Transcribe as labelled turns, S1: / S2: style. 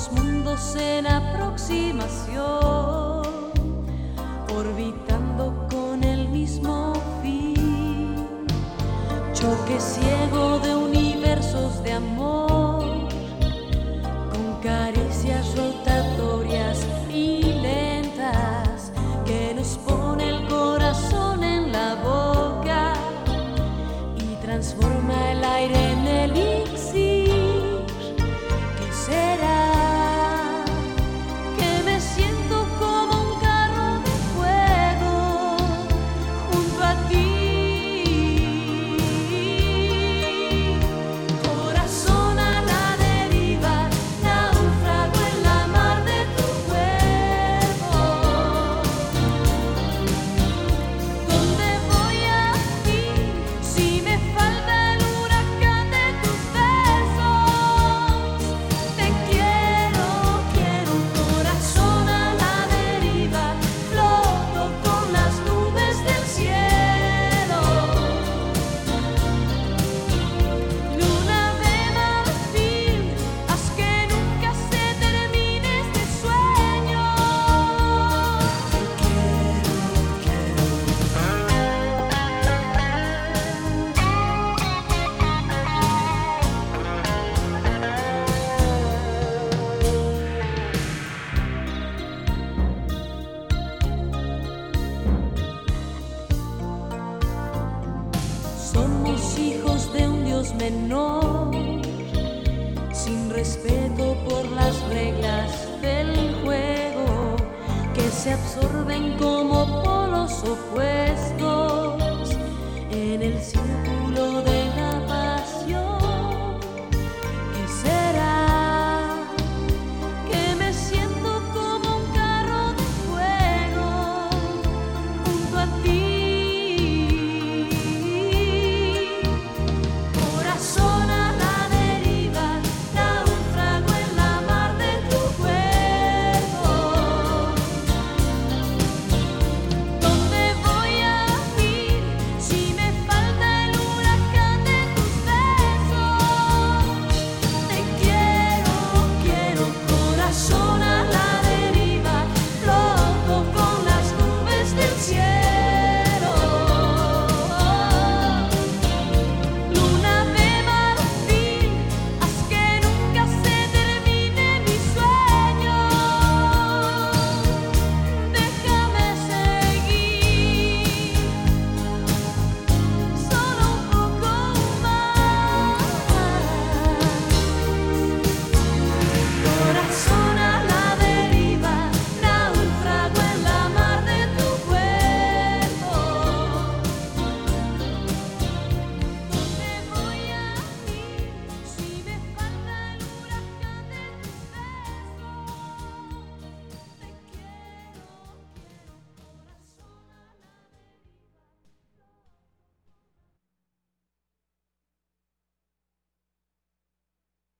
S1: dos mundos en aproximación, orbitando con el mismo fin. Choque ciego de universos de amor, con caricias rotatorias y lentas, que nos pone el corazón en la boca y transforma el aire en elixir. ¿Qué será? Que me siento como un carro de fuego junto a ti. Corazón a la deriva, náufrago en la mar de tu cuerpo. ¿Dónde voy a ir si me falta el huracán de tus besos? Te quiero, quiero. Corazón a la deriva, floto con las nubes del cielo. Luna de marfil, haz que nunca se termine este sueño. Te Somos hijos de un Dios menor, sin respeto por las reglas del juego, que se absorben como polos opuestos en el círculo